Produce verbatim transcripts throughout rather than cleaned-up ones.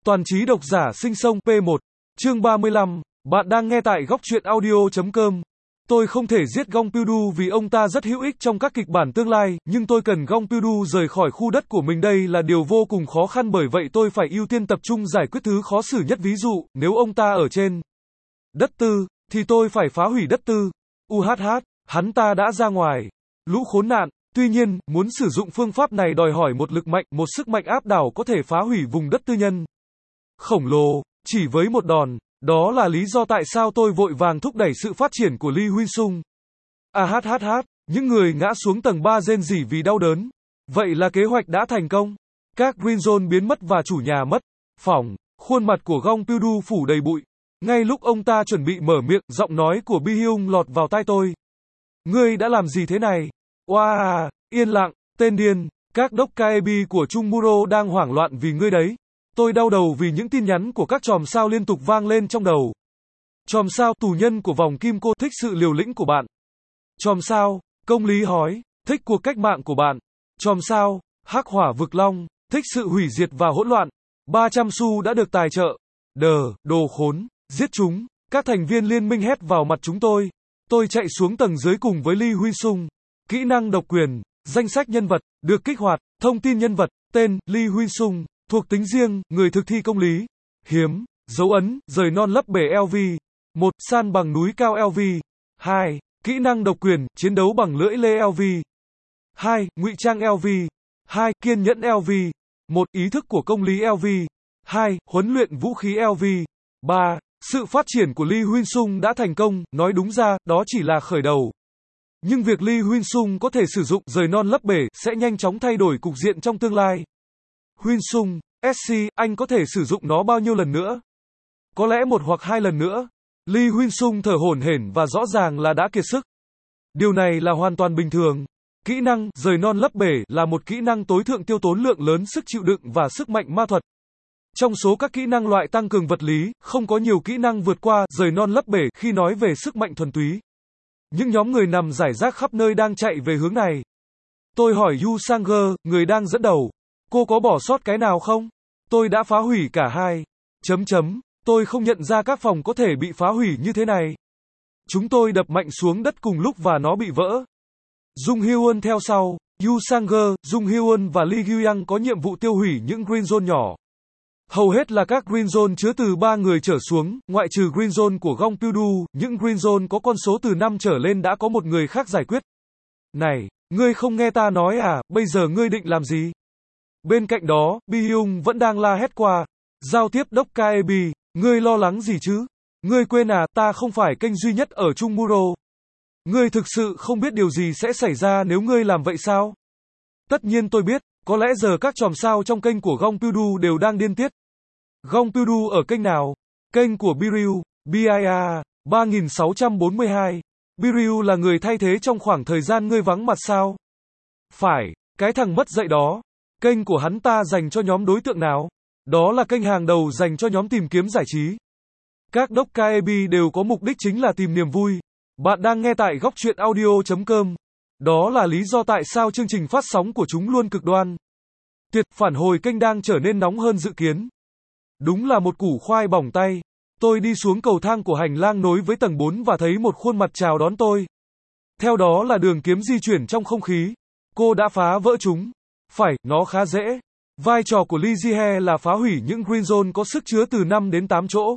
Toàn trí độc giả sinh sông P một, chương ba mươi lăm, bạn đang nghe tại góc truyện audio chấm com. Tôi không thể giết Gong Pyu-du vì ông ta rất hữu ích trong các kịch bản tương lai, nhưng tôi cần Gong Pyu-du rời khỏi khu đất của mình, đây là điều vô cùng khó khăn, bởi vậy tôi phải ưu tiên tập trung giải quyết thứ khó xử nhất. Ví dụ, nếu ông ta ở trên đất tư, thì tôi phải phá hủy đất tư. U hát hát, hắn ta đã ra ngoài. Lũ khốn nạn. Tuy nhiên, muốn sử dụng phương pháp này đòi hỏi một lực mạnh, một sức mạnh áp đảo có thể phá hủy vùng đất tư nhân khổng lồ, chỉ với một đòn. Đó là lý do tại sao tôi vội vàng thúc đẩy sự phát triển của Lee Huynh-sung. À hát hát hát, những người ngã xuống tầng ba rên rỉ vì đau đớn. Vậy là kế hoạch đã thành công. Các Green Zone biến mất và chủ nhà mất. Phòng, khuôn mặt của Gong Pyu-du phủ đầy bụi. Ngay lúc ông ta chuẩn bị mở miệng, giọng nói của Bi-hyung lọt vào tai tôi. Ngươi đã làm gì thế này? Wow, yên lặng, tên điên. Các đốc ca e bê của Chung Muro đang hoảng loạn vì ngươi đấy. Tôi đau đầu vì những tin nhắn của các chòm sao liên tục vang lên trong đầu. Chòm sao, tù nhân của vòng kim cô, thích sự liều lĩnh của bạn. Chòm sao, công lý hói, thích cuộc cách mạng của bạn. Chòm sao, hắc hỏa vực long, thích sự hủy diệt và hỗn loạn. ba trăm xu đã được tài trợ. Đờ, đồ khốn, giết chúng. Các thành viên liên minh hét vào mặt chúng tôi. Tôi chạy xuống tầng dưới cùng với Lee Huynh-sung. Kỹ năng độc quyền, danh sách nhân vật, được kích hoạt, thông tin nhân vật, tên, Lee Huynh-sung, thuộc tính riêng, người thực thi công lý, hiếm, dấu ấn, rời non lấp bể lờ vê. một. San bằng núi cao lờ vê. hai. Kỹ năng độc quyền, chiến đấu bằng lưỡi lê lờ vê. hai. Ngụy trang lờ vê. hai. Kiên nhẫn lờ vê. một. Ý thức của công lý lờ vê. hai. Huấn luyện vũ khí lờ vê. ba. Sự phát triển của Lee Huynh-sung đã thành công, nói đúng ra, đó chỉ là khởi đầu. Nhưng việc Lee Huynh-sung có thể sử dụng rời non lấp bể sẽ nhanh chóng thay đổi cục diện trong tương lai. Huynh-sung, ét xê, anh có thể sử dụng nó bao nhiêu lần nữa? Có lẽ một hoặc hai lần nữa. Lee Huynh-sung thở hổn hển và rõ ràng là đã kiệt sức. Điều này là hoàn toàn bình thường. Kỹ năng rời non lấp bể là một kỹ năng tối thượng tiêu tốn lượng lớn sức chịu đựng và sức mạnh ma thuật. Trong số các kỹ năng loại tăng cường vật lý, không có nhiều kỹ năng vượt qua rời non lấp bể khi nói về sức mạnh thuần túy. Những nhóm người nằm rải rác khắp nơi đang chạy về hướng này. Tôi hỏi Yu Sang-ge, người đang dẫn đầu. Cô có bỏ sót cái nào không? Tôi đã phá hủy cả hai. Chấm chấm, tôi không nhận ra các phòng có thể bị phá hủy như thế này. Chúng tôi đập mạnh xuống đất cùng lúc và nó bị vỡ. Jung Hyun theo sau. Yu Sang-ge, Jung Hyun và Lee Gyuyang có nhiệm vụ tiêu hủy những Green Zone nhỏ. Hầu hết là các Green Zone chứa từ ba người trở xuống, ngoại trừ Green Zone của Gong Pyu-du, những Green Zone có con số từ năm trở lên đã có một người khác giải quyết. Này, ngươi không nghe ta nói à, bây giờ ngươi định làm gì? Bên cạnh đó, Bi-hyung vẫn đang la hét qua. Giao tiếp đốc ca e bê, ngươi lo lắng gì chứ? Ngươi quên à, ta không phải kênh duy nhất ở Chung Muro. Ngươi thực sự không biết điều gì sẽ xảy ra nếu ngươi làm vậy sao? Tất nhiên tôi biết, có lẽ giờ các chòm sao trong kênh của Gong Pyu-du đều đang điên tiết. Gong Pyu-du ở kênh nào? Kênh của Biryu, bê i a, ba nghìn sáu trăm bốn mươi hai. Biryu là người thay thế trong khoảng thời gian ngươi vắng mặt sao? Phải, cái thằng mất dạy đó. Kênh của hắn ta dành cho nhóm đối tượng nào? Đó là kênh hàng đầu dành cho nhóm tìm kiếm giải trí. Các đốc ca e bê đều có mục đích chính là tìm niềm vui. Bạn đang nghe tại góc truyện audio chấm com. Đó là lý do tại sao chương trình phát sóng của chúng luôn cực đoan. Tuyệt, phản hồi kênh đang trở nên nóng hơn dự kiến. Đúng là một củ khoai bỏng tay. Tôi đi xuống cầu thang của hành lang nối với tầng bốn và thấy một khuôn mặt chào đón tôi. Theo đó là đường kiếm di chuyển trong không khí. Cô đã phá vỡ chúng. Phải, nó khá dễ. Vai trò của Lee Ji-hye là phá hủy những Green Zone có sức chứa từ năm đến tám chỗ.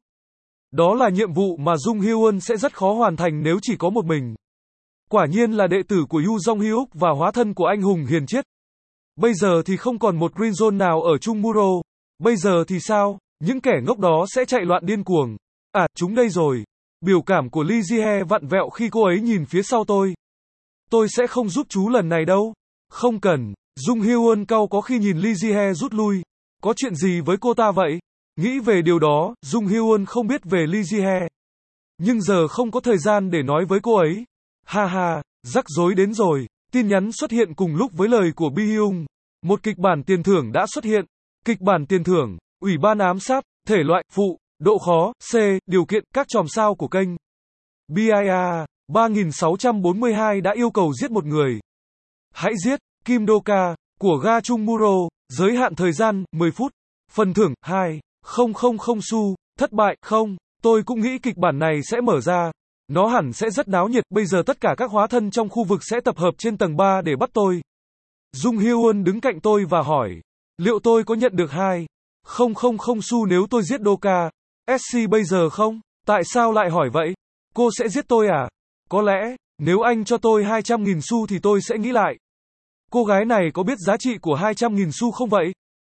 Đó là nhiệm vụ mà Jung Hyun sẽ rất khó hoàn thành nếu chỉ có một mình. Quả nhiên là đệ tử của Yu Jong-hyuk và hóa thân của anh hùng hiền triết. Bây giờ thì không còn một Green Zone nào ở Chung Muro. Bây giờ thì sao? Những kẻ ngốc đó sẽ chạy loạn điên cuồng. À, chúng đây rồi. Biểu cảm của Lee Ji-hye vặn vẹo khi cô ấy nhìn phía sau tôi. Tôi sẽ không giúp chú lần này đâu. Không cần. Jung Hyun cau có khi nhìn Lee Ji-hye rút lui. Có chuyện gì với cô ta vậy? Nghĩ về điều đó, Jung Hyun không biết về Lee Ji-hye. Nhưng giờ không có thời gian để nói với cô ấy. Ha ha, rắc rối đến rồi. Tin nhắn xuất hiện cùng lúc với lời của Bi-hyung. Một kịch bản tiền thưởng đã xuất hiện. Kịch bản tiền thưởng, ủy ban ám sát, thể loại, phụ, độ khó, C, điều kiện, các chòm sao của kênh. bê i a, ba nghìn sáu trăm bốn mươi hai đã yêu cầu giết một người. Hãy giết, Kim Do-ka, của ga Chung Muro, giới hạn thời gian, mười phút. Phần thưởng, hai. Không không không xu, thất bại, không, tôi cũng nghĩ kịch bản này sẽ mở ra. Nó hẳn sẽ rất náo nhiệt, bây giờ tất cả các hóa thân trong khu vực sẽ tập hợp trên tầng ba để bắt tôi. Jung Hyun đứng cạnh tôi và hỏi, liệu tôi có nhận được hai không không không xu nếu tôi giết Doka ét xê bây giờ không? Tại sao lại hỏi vậy? Cô sẽ giết tôi à? Có lẽ, nếu anh cho tôi hai trăm nghìn xu thì tôi sẽ nghĩ lại. Cô gái này có biết giá trị của hai trăm nghìn xu không vậy?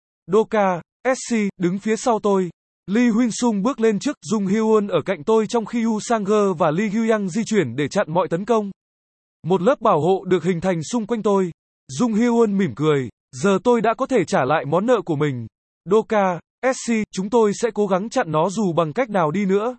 Doka ét xê đứng phía sau tôi. Lee Huynh Sung bước lên trước, Jung Hyun ở cạnh tôi trong khi Yu Sang-ge và Lee Hyang di chuyển để chặn mọi tấn công. Một lớp bảo hộ được hình thành xung quanh tôi. Jung Hyun mỉm cười, giờ tôi đã có thể trả lại món nợ của mình. Doka ét xê, chúng tôi sẽ cố gắng chặn nó dù bằng cách nào đi nữa.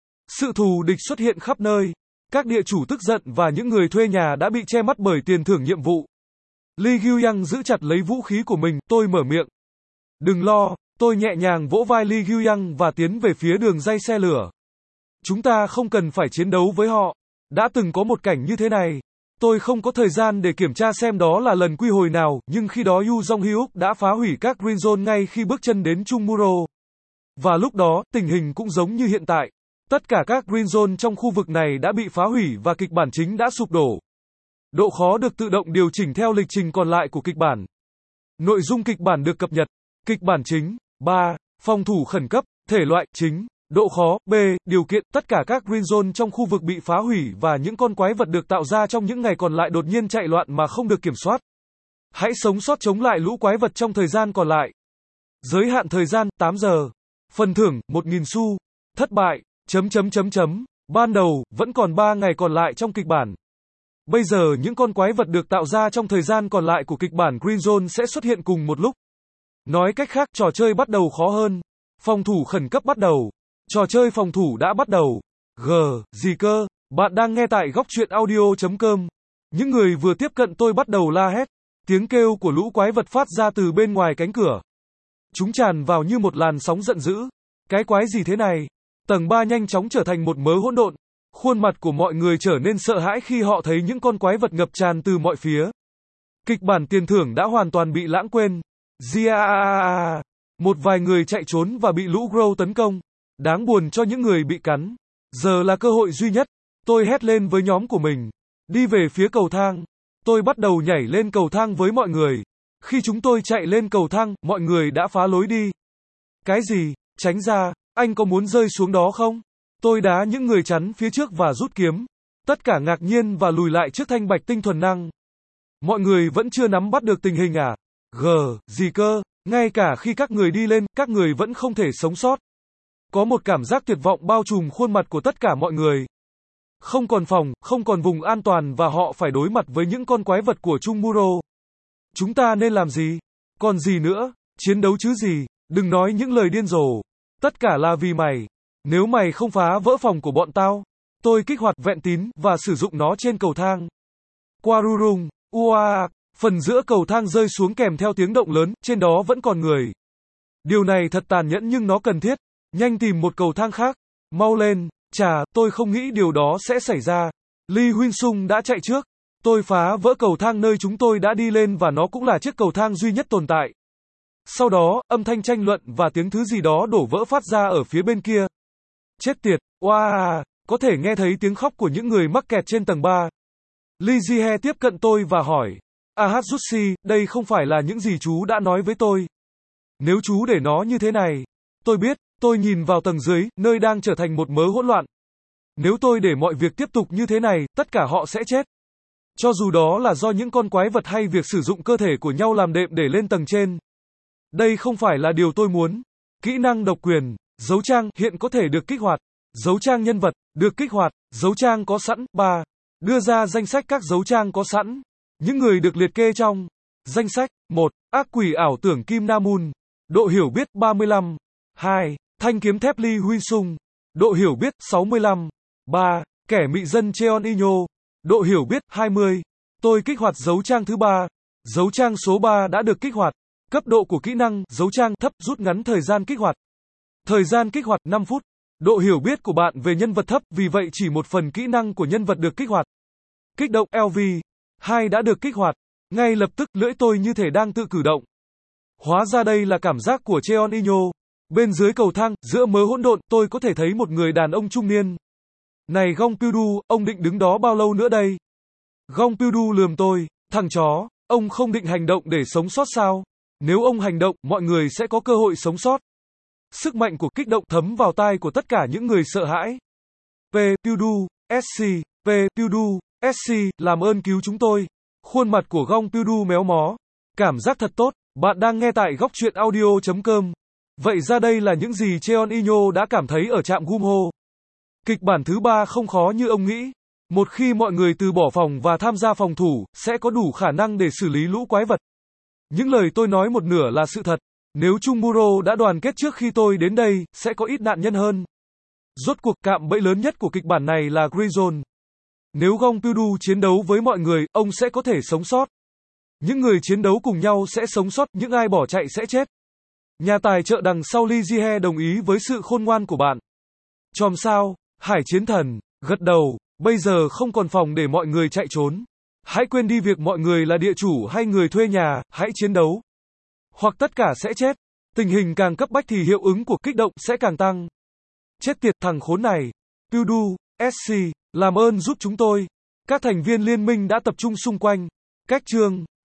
Sự thù địch xuất hiện khắp nơi. Các địa chủ tức giận và những người thuê nhà đã bị che mắt bởi tiền thưởng nhiệm vụ. Lee Hyang giữ chặt lấy vũ khí của mình, tôi mở miệng. Đừng lo, tôi nhẹ nhàng vỗ vai Lee Hyang và tiến về phía đường dây xe lửa. Chúng ta không cần phải chiến đấu với họ. Đã từng có một cảnh như thế này. Tôi không có thời gian để kiểm tra xem đó là lần quy hồi nào, nhưng khi đó Yu Jong-hyuk đã phá hủy các Green Zone ngay khi bước chân đến Chungmuro. Và lúc đó, tình hình cũng giống như hiện tại. Tất cả các Green Zone trong khu vực này đã bị phá hủy và kịch bản chính đã sụp đổ. Độ khó được tự động điều chỉnh theo lịch trình còn lại của kịch bản. Nội dung kịch bản được cập nhật. Kịch bản chính. ba. Phòng thủ khẩn cấp. Thể loại. Chính. Độ khó. B. Điều kiện. Tất cả các Green Zone trong khu vực bị phá hủy và những con quái vật được tạo ra trong những ngày còn lại đột nhiên chạy loạn mà không được kiểm soát. Hãy sống sót chống lại lũ quái vật trong thời gian còn lại. Giới hạn thời gian. tám giờ. Phần thưởng. một nghìn xu. Thất bại. Chấm chấm chấm chấm. Ban đầu, vẫn còn ba ngày còn lại trong kịch bản. Bây giờ những con quái vật được tạo ra trong thời gian còn lại của kịch bản Green Zone sẽ xuất hiện cùng một lúc. Nói cách khác, trò chơi bắt đầu khó hơn. Phòng thủ khẩn cấp bắt đầu. Trò chơi phòng thủ đã bắt đầu. G, gì cơ? Bạn đang nghe tại góc truyện audio chấm com. Những người vừa tiếp cận tôi bắt đầu la hét. Tiếng kêu của lũ quái vật phát ra từ bên ngoài cánh cửa. Chúng tràn vào như một làn sóng giận dữ. Cái quái gì thế này? Tầng ba nhanh chóng trở thành một mớ hỗn độn. Khuôn mặt của mọi người trở nên sợ hãi khi họ thấy những con quái vật ngập tràn từ mọi phía. Kịch bản tiền thưởng đã hoàn toàn bị lãng quên. Gia, một vài người chạy trốn và bị lũ Grow tấn công. Đáng buồn cho những người bị cắn. Giờ là cơ hội duy nhất. Tôi hét lên với nhóm của mình. Đi về phía cầu thang. Tôi bắt đầu nhảy lên cầu thang với mọi người. Khi chúng tôi chạy lên cầu thang, mọi người đã phá lối đi. Cái gì? Tránh ra, anh có muốn rơi xuống đó không? Tôi đá những người chắn phía trước và rút kiếm. Tất cả ngạc nhiên và lùi lại trước thanh bạch tinh thuần năng. Mọi người vẫn chưa nắm bắt được tình hình à? G, gì cơ? Ngay cả khi các người đi lên, các người vẫn không thể sống sót. Có một cảm giác tuyệt vọng bao trùm khuôn mặt của tất cả mọi người. Không còn phòng, không còn vùng an toàn và họ phải đối mặt với những con quái vật của Chungmuro. Chúng ta nên làm gì? Còn gì nữa? Chiến đấu chứ gì? Đừng nói những lời điên rồ. Tất cả là vì mày. Nếu mày không phá vỡ phòng của bọn tao, tôi kích hoạt vẹn tín và sử dụng nó trên cầu thang. Quarurung, uaak, phần giữa cầu thang rơi xuống kèm theo tiếng động lớn, trên đó vẫn còn người. Điều này thật tàn nhẫn nhưng nó cần thiết. Nhanh tìm một cầu thang khác. Mau lên, chà, tôi không nghĩ điều đó sẽ xảy ra. Lee Huynh Sung đã chạy trước. Tôi phá vỡ cầu thang nơi chúng tôi đã đi lên và nó cũng là chiếc cầu thang duy nhất tồn tại. Sau đó, âm thanh tranh luận và tiếng thứ gì đó đổ vỡ phát ra ở phía bên kia. Chết tiệt, wow, có thể nghe thấy tiếng khóc của những người mắc kẹt trên tầng ba. Lee Ji-he tiếp cận tôi và hỏi, Ahatsushi, đây không phải là những gì chú đã nói với tôi. Nếu chú để nó như thế này, tôi biết, tôi nhìn vào tầng dưới, nơi đang trở thành một mớ hỗn loạn. Nếu tôi để mọi việc tiếp tục như thế này, tất cả họ sẽ chết. Cho dù đó là do những con quái vật hay việc sử dụng cơ thể của nhau làm đệm để lên tầng trên. Đây không phải là điều tôi muốn. Kỹ năng độc quyền, dấu trang hiện có thể được kích hoạt. Dấu trang nhân vật, được kích hoạt, dấu trang có sẵn. ba. Đưa ra danh sách các dấu trang có sẵn. Những người được liệt kê trong danh sách. một. Ác quỷ ảo tưởng Kim Namun. Độ hiểu biết ba mươi lăm. hai. Thanh kiếm thép Lee Huy Sung. Độ hiểu biết sáu mươi lăm. ba. Kẻ mị dân Cheon Inyo. Độ hiểu biết hai mươi. Tôi kích hoạt dấu trang thứ ba. Dấu trang số ba đã được kích hoạt. Cấp độ của kỹ năng dấu trang thấp rút ngắn thời gian kích hoạt. Thời gian kích hoạt năm phút. Độ hiểu biết của bạn về nhân vật thấp, vì vậy chỉ một phần kỹ năng của nhân vật được kích hoạt. Kích động L V hai đã được kích hoạt. Ngay lập tức lưỡi tôi như thể đang tự cử động. Hóa ra đây là cảm giác của Cheon Inyo. Bên dưới cầu thang, giữa mớ hỗn độn, tôi có thể thấy một người đàn ông trung niên. Này Gong Pyu-du, ông định đứng đó bao lâu nữa đây? Gong Pyu-du lườm tôi, thằng chó, ông không định hành động để sống sót sao? Nếu ông hành động, mọi người sẽ có cơ hội sống sót. Sức mạnh của kích động thấm vào tai của tất cả những người sợ hãi. P. Pyu-du, ét xê, P. Pyu-du, ét xê, làm ơn cứu chúng tôi. Khuôn mặt của Gong Pyu-du méo mó. Cảm giác thật tốt, bạn đang nghe tại góc truyện audio chấm com. Vậy ra đây là những gì Cheon Inyo đã cảm thấy ở trạm Gumho. Kịch bản thứ ba không khó như ông nghĩ. Một khi mọi người từ bỏ phòng và tham gia phòng thủ, sẽ có đủ khả năng để xử lý lũ quái vật. Những lời tôi nói một nửa là sự thật. Nếu Chungmuro đã đoàn kết trước khi tôi đến đây, sẽ có ít nạn nhân hơn. Rốt cuộc cạm bẫy lớn nhất của kịch bản này là Grison. Nếu Gong Pyu-du chiến đấu với mọi người, ông sẽ có thể sống sót. Những người chiến đấu cùng nhau sẽ sống sót, những ai bỏ chạy sẽ chết. Nhà tài trợ đằng sau Lee Ji-hye đồng ý với sự khôn ngoan của bạn. Chòm sao, Hải Chiến Thần, gật đầu, bây giờ không còn phòng để mọi người chạy trốn. Hãy quên đi việc mọi người là địa chủ hay người thuê nhà, hãy chiến đấu. Hoặc tất cả sẽ chết. Tình hình càng cấp bách thì hiệu ứng của kích động sẽ càng tăng. Chết tiệt thằng khốn này. Pyu-du, ét xê, làm ơn giúp chúng tôi. Các thành viên liên minh đã tập trung xung quanh. Cách chương.